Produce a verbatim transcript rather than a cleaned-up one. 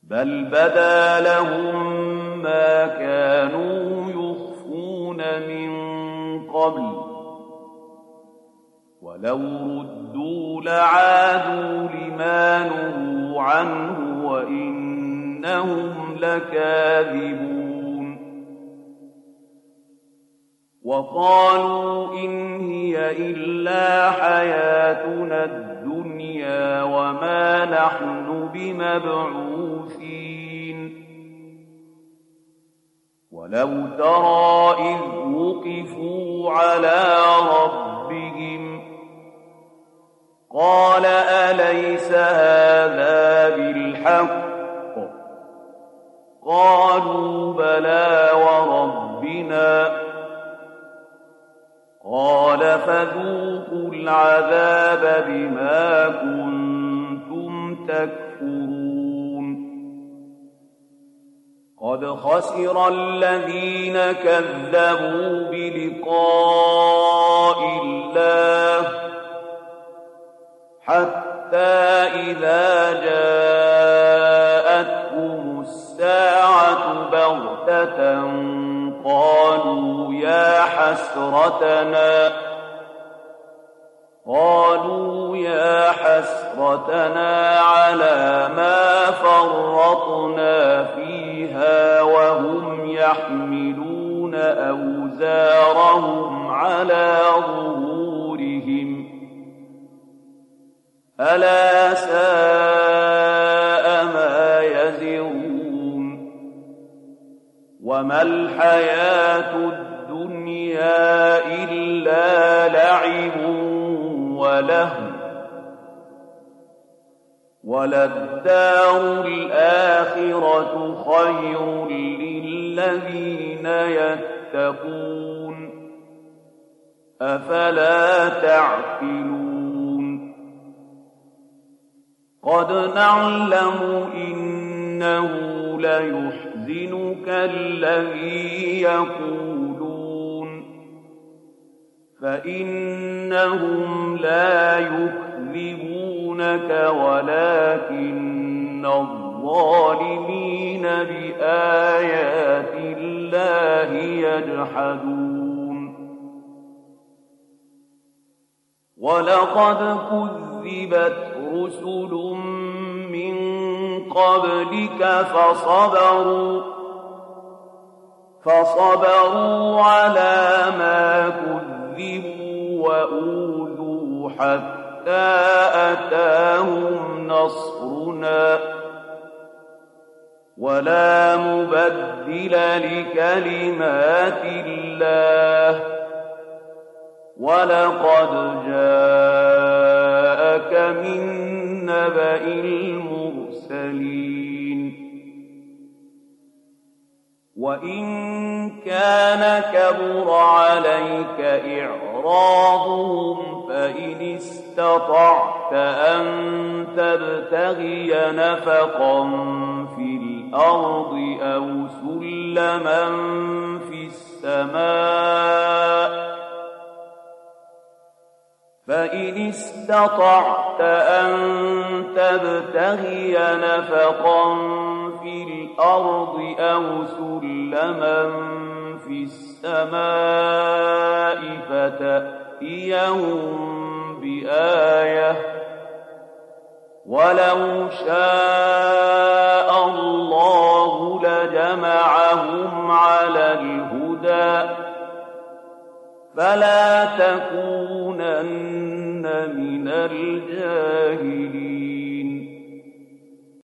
بل بدا لهم ما كانوا يخفون من قبل ولو ردوا لعادوا لما نهوا عنه وإنهم لكاذبون وقالوا إن هي إلا حياتنا الدنيا وما نحن بمبعوثين ولو ترى إذ وقفوا على ربهم قال أليس هذا بالحق قالوا بلى وربنا قال فذوقوا العذاب بما كنتم تكفرون قد خسر الذين كذبوا بلقاء الله حتى إذا جاءتهم الساعة بغتة قالوا يا حسرتنا قالوا يا حسرتنا على ما فرطنا فيها وهم يحملون أوزارهم على ظهورهم ألا ساء ما يزرون وما الحياة الدنيا إلا لعب ولهو وللدار الآخرة خير للذين يتقون أفلا تعقلون قد نعلم إنه ليحزنك الذي يقولون فإنهم لا يكذبونك ولكن الظالمين بآيات الله يجحدون ولقد كذبت رسل من قبلك فصبروا فصبروا على ما كذبوا وأوذوا حتى أتاهم نصرنا ولا مبدل لكلمات الله ولقد جاءك من نبأ المرسلين وإن كان كبر عليك إعراضهم فإن استطعت أن تبتغي نفقا في الأرض أو سلما في السماء فإن استطعت أن تبتغي نفقا في الأرض أو سلما في السماء فتأتيهم بآية ولو شاء الله لجمعهم على الهدى فلا تكونن من الجاهلين